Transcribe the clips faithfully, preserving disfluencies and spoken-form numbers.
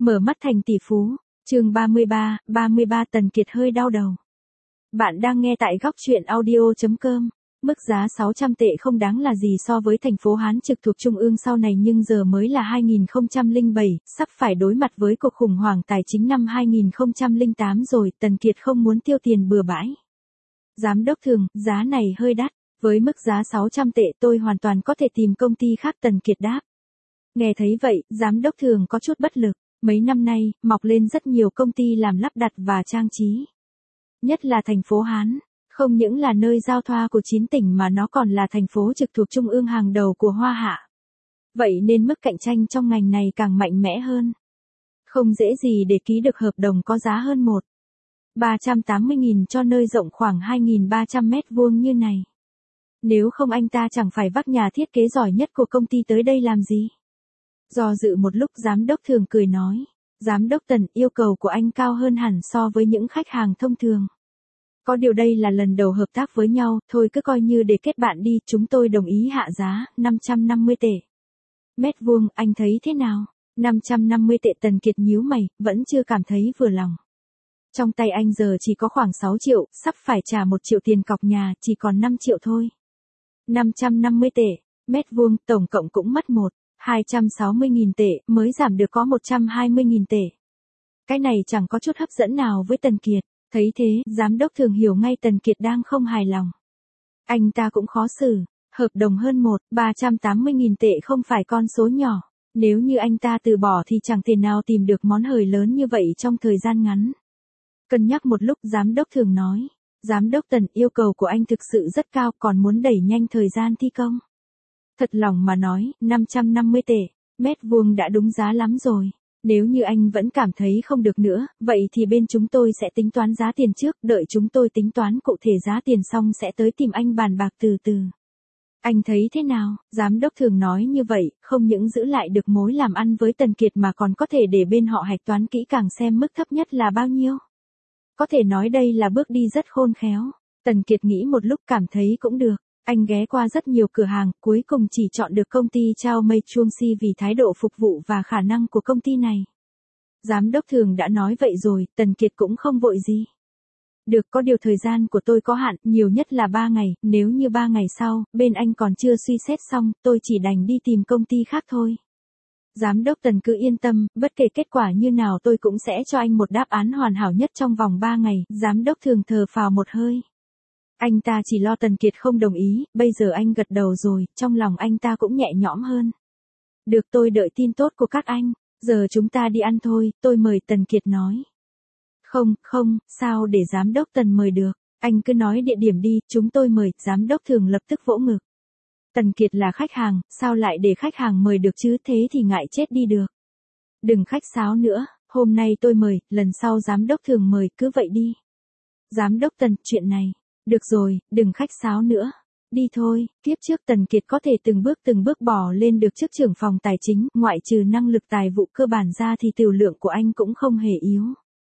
Mở mắt thành tỷ phú, chương ba mươi ba, ba mươi ba Tần Kiệt hơi đau đầu. Bạn đang nghe tại góc truyện audio chấm com. Mức giá sáu trăm tệ không đáng là gì so với thành phố Hán trực thuộc Trung ương sau này, nhưng giờ mới là hai nghìn không trăm lẻ bảy, sắp phải đối mặt với cuộc khủng hoảng tài chính năm hai nghìn không trăm lẻ tám rồi, Tần Kiệt không muốn tiêu tiền bừa bãi. Giám đốc Thường, giá này hơi đắt, với mức giá sáu trăm tệ tôi hoàn toàn có thể tìm công ty khác, Tần Kiệt đáp. Nghe thấy vậy, Giám đốc Thường có chút bất lực. Mấy năm nay, mọc lên rất nhiều công ty làm lắp đặt và trang trí. Nhất là thành phố Hán, không những là nơi giao thoa của chín tỉnh mà nó còn là thành phố trực thuộc Trung ương hàng đầu của Hoa Hạ. Vậy nên mức cạnh tranh trong ngành này càng mạnh mẽ hơn. Không dễ gì để ký được hợp đồng có giá hơn một ba trăm tám mươi nghìn cho nơi rộng khoảng hai nghìn ba trăm mét vuông như này. Nếu không anh ta chẳng phải vác nhà thiết kế giỏi nhất của công ty tới đây làm gì. Do dự một lúc, Giám đốc Thường cười nói, Giám đốc Tần, yêu cầu của anh cao hơn hẳn so với những khách hàng thông thường. Có điều đây là lần đầu hợp tác với nhau, thôi cứ coi như để kết bạn đi, chúng tôi đồng ý hạ giá, năm trăm năm mươi tệ. Mét vuông, anh thấy thế nào? năm trăm năm mươi tệ, Tần Kiệt nhíu mày, vẫn chưa cảm thấy vừa lòng. Trong tay anh giờ chỉ có khoảng sáu triệu, sắp phải trả một triệu tiền cọc nhà, chỉ còn năm triệu thôi. năm trăm năm mươi tệ, mét vuông, tổng cộng cũng mất một hai trăm sáu mươi nghìn tệ, mới giảm được có một trăm hai mươi nghìn tệ. Cái này chẳng có chút hấp dẫn nào với Tần Kiệt. Thấy thế, Giám đốc Thường hiểu ngay Tần Kiệt đang không hài lòng. Anh ta cũng khó xử, hợp đồng hơn một ba trăm tám mươi nghìn tệ không phải con số nhỏ. Nếu như anh ta từ bỏ thì chẳng thể nào tìm được món hời lớn như vậy trong thời gian ngắn. Cân nhắc một lúc, Giám đốc Thường nói, Giám đốc Tần, yêu cầu của anh thực sự rất cao, còn muốn đẩy nhanh thời gian thi công. Thật lòng mà nói, năm trăm năm mươi tệ, mét vuông đã đúng giá lắm rồi. Nếu như anh vẫn cảm thấy không được nữa, vậy thì bên chúng tôi sẽ tính toán giá tiền trước, đợi chúng tôi tính toán cụ thể giá tiền xong sẽ tới tìm anh bàn bạc từ từ. Anh thấy thế nào? Giám đốc Thường nói như vậy, không những giữ lại được mối làm ăn với Tần Kiệt mà còn có thể để bên họ hạch toán kỹ càng xem mức thấp nhất là bao nhiêu. Có thể nói đây là bước đi rất khôn khéo. Tần Kiệt nghĩ một lúc cảm thấy cũng được. Anh ghé qua rất nhiều cửa hàng, cuối cùng chỉ chọn được công ty Chao Mei Chuang Si vì thái độ phục vụ và khả năng của công ty này. Giám đốc Thường đã nói vậy rồi, Tần Kiệt cũng không vội gì. Được, có điều thời gian của tôi có hạn, nhiều nhất là ba ngày, nếu như ba ngày sau, bên anh còn chưa suy xét xong, tôi chỉ đành đi tìm công ty khác thôi. Giám đốc Tần cứ yên tâm, bất kể kết quả như nào tôi cũng sẽ cho anh một đáp án hoàn hảo nhất trong vòng ba ngày, Giám đốc Thường thở phào một hơi. Anh ta chỉ lo Tần Kiệt không đồng ý, bây giờ anh gật đầu rồi, trong lòng anh ta cũng nhẹ nhõm hơn. Được, tôi đợi tin tốt của các anh, giờ chúng ta đi ăn thôi, tôi mời, Tần Kiệt nói. Không, không, sao để Giám đốc Tần mời được, anh cứ nói địa điểm đi, chúng tôi mời, Giám đốc Thường lập tức vỗ ngực. Tần Kiệt là khách hàng, sao lại để khách hàng mời được chứ, thế thì ngại chết đi được. Đừng khách sáo nữa, hôm nay tôi mời, lần sau Giám đốc Thường mời, cứ vậy đi. Giám đốc Tần, chuyện này. Được rồi, đừng khách sáo nữa. Đi thôi, kiếp trước Tần Kiệt có thể từng bước từng bước bò lên được chức trưởng phòng tài chính, ngoại trừ năng lực tài vụ cơ bản ra thì tiểu lượng của anh cũng không hề yếu.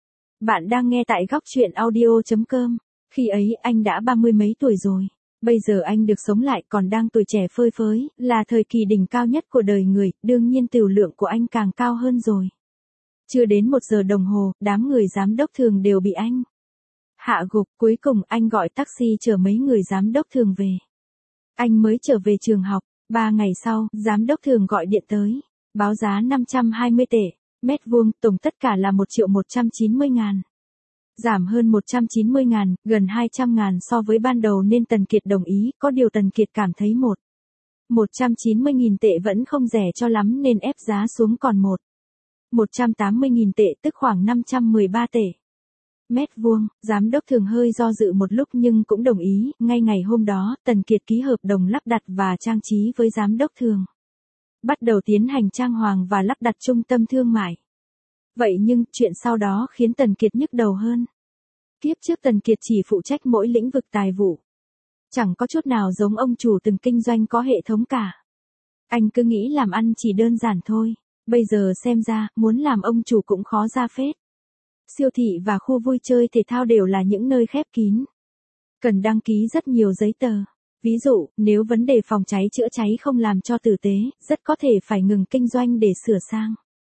Bạn đang nghe tại góc truyện audio chấm com. Khi ấy anh đã ba mươi mấy tuổi rồi. Bây giờ anh được sống lại còn đang tuổi trẻ phơi phới, là thời kỳ đỉnh cao nhất của đời người, đương nhiên tiểu lượng của anh càng cao hơn rồi. Chưa đến một giờ đồng hồ, đám người Giám đốc Thường đều bị anh hạ gục, cuối cùng anh gọi taxi chở mấy người Giám đốc Thường về. Anh mới trở về trường học, ba ngày sau, Giám đốc Thường gọi điện tới, báo giá năm trăm hai mươi tệ, mét vuông, tổng tất cả là một triệu một trăm chín mươi ngàn. Giảm hơn một trăm chín mươi ngàn, gần hai trăm ngàn so với ban đầu nên Tần Kiệt đồng ý, có điều Tần Kiệt cảm thấy một một trăm chín mươi nghìn tệ vẫn không rẻ cho lắm nên ép giá xuống còn một một trăm tám mươi nghìn tệ, tức khoảng năm trăm mười ba tệ. Mét vuông, Giám đốc Thường hơi do dự một lúc nhưng cũng đồng ý, ngay ngày hôm đó, Tần Kiệt ký hợp đồng lắp đặt và trang trí với Giám đốc Thường. Bắt đầu tiến hành trang hoàng và lắp đặt trung tâm thương mại. Vậy nhưng, chuyện sau đó khiến Tần Kiệt nhức đầu hơn. Kiếp trước Tần Kiệt chỉ phụ trách mỗi lĩnh vực tài vụ. Chẳng có chút nào giống ông chủ từng kinh doanh có hệ thống cả. Anh cứ nghĩ làm ăn chỉ đơn giản thôi, bây giờ xem ra, muốn làm ông chủ cũng khó ra phết. Siêu thị và khu vui chơi thể thao đều là những nơi khép kín. Cần đăng ký rất nhiều giấy tờ. Ví dụ, nếu vấn đề phòng cháy chữa cháy không làm cho tử tế, rất có thể phải ngừng kinh doanh để sửa sang.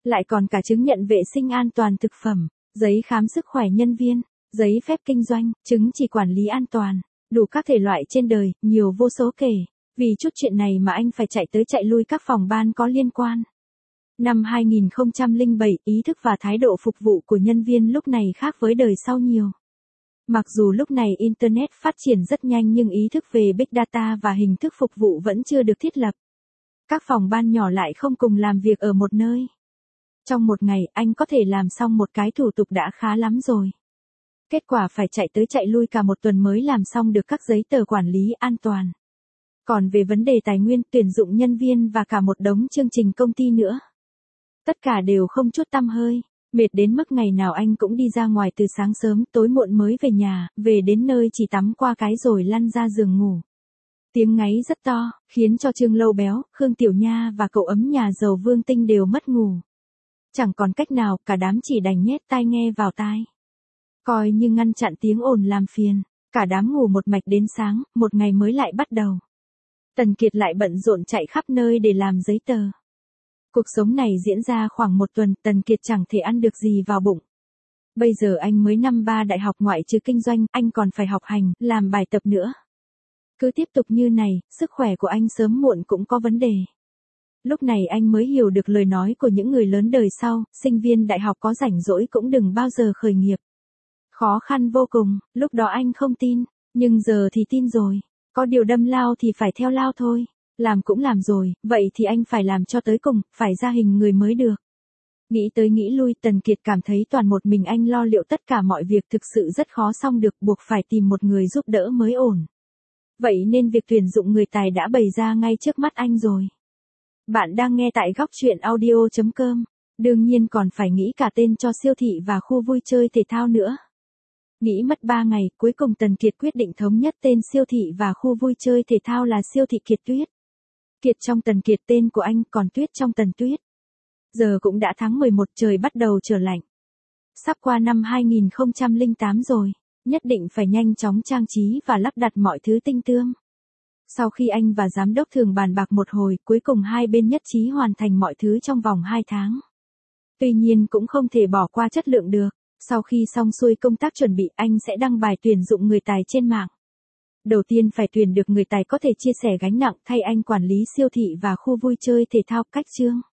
Lại còn cả chứng nhận vệ sinh an toàn thực phẩm, giấy khám sức khỏe nhân viên, giấy phép kinh doanh, chứng chỉ quản lý an toàn, đủ các thể loại trên đời, nhiều vô số kể. Vì chút chuyện này mà anh phải chạy tới chạy lui các phòng ban có liên quan. Năm hai nghìn không trăm lẻ bảy, ý thức và thái độ phục vụ của nhân viên lúc này khác với đời sau nhiều. Mặc dù lúc này Internet phát triển rất nhanh nhưng ý thức về Big Data và hình thức phục vụ vẫn chưa được thiết lập. Các phòng ban nhỏ lại không cùng làm việc ở một nơi. Trong một ngày anh có thể làm xong một cái thủ tục đã khá lắm rồi. Kết quả phải chạy tới chạy lui cả một tuần mới làm xong được các giấy tờ quản lý an toàn. Còn về vấn đề tài nguyên, tuyển dụng nhân viên và cả một đống chương trình công ty nữa. Tất cả đều không chút tăm hơi, mệt đến mức ngày nào anh cũng đi ra ngoài từ sáng sớm tối muộn mới về nhà, về đến nơi chỉ tắm qua cái rồi lăn ra giường ngủ. Tiếng ngáy rất to, khiến cho Trương Lâu Béo, Khương Tiểu Nha và cậu ấm nhà giàu Vương Tinh đều mất ngủ. Chẳng còn cách nào, cả đám chỉ đành nhét tai nghe vào tai. Coi như ngăn chặn tiếng ồn làm phiền, cả đám ngủ một mạch đến sáng, một ngày mới lại bắt đầu. Tần Kiệt lại bận rộn chạy khắp nơi để làm giấy tờ. Cuộc sống này diễn ra khoảng một tuần, Tần Kiệt chẳng thể ăn được gì vào bụng. Bây giờ anh mới năm ba đại học ngoại trừ kinh doanh, anh còn phải học hành, làm bài tập nữa. Cứ tiếp tục như này, sức khỏe của anh sớm muộn cũng có vấn đề. Lúc này anh mới hiểu được lời nói của những người lớn đời sau, sinh viên đại học có rảnh rỗi cũng đừng bao giờ khởi nghiệp. Khó khăn vô cùng, lúc đó anh không tin, nhưng giờ thì tin rồi. Có điều đâm lao thì phải theo lao thôi. Làm cũng làm rồi, vậy thì anh phải làm cho tới cùng, phải ra hình người mới được. Nghĩ tới nghĩ lui, Tần Kiệt cảm thấy toàn một mình anh lo liệu tất cả mọi việc thực sự rất khó xong được, buộc phải tìm một người giúp đỡ mới ổn. Vậy nên việc tuyển dụng người tài đã bày ra ngay trước mắt anh rồi. Bạn đang nghe tại góc truyện audio chấm com. Đương nhiên còn phải nghĩ cả tên cho siêu thị và khu vui chơi thể thao nữa. Nghĩ mất ba ngày, cuối cùng Tần Kiệt quyết định thống nhất tên siêu thị và khu vui chơi thể thao là siêu thị Kiệt Tuyết. Kiệt trong Tần Kiệt tên của anh, còn Tuyết trong Tần Tuyết. Giờ cũng đã tháng mười một, trời bắt đầu trở lạnh. Sắp qua năm hai nghìn không trăm lẻ tám rồi, nhất định phải nhanh chóng trang trí và lắp đặt mọi thứ tinh tương. Sau khi anh và giám đốc Thường bàn bạc một hồi, cuối cùng hai bên nhất trí hoàn thành mọi thứ trong vòng hai tháng. Tuy nhiên cũng không thể bỏ qua chất lượng được. Sau khi xong xuôi công tác chuẩn bị, anh sẽ đăng bài tuyển dụng người tài trên mạng. Đầu tiên phải tuyển được người tài có thể chia sẻ gánh nặng thay anh quản lý siêu thị và khu vui chơi thể thao. Cách chương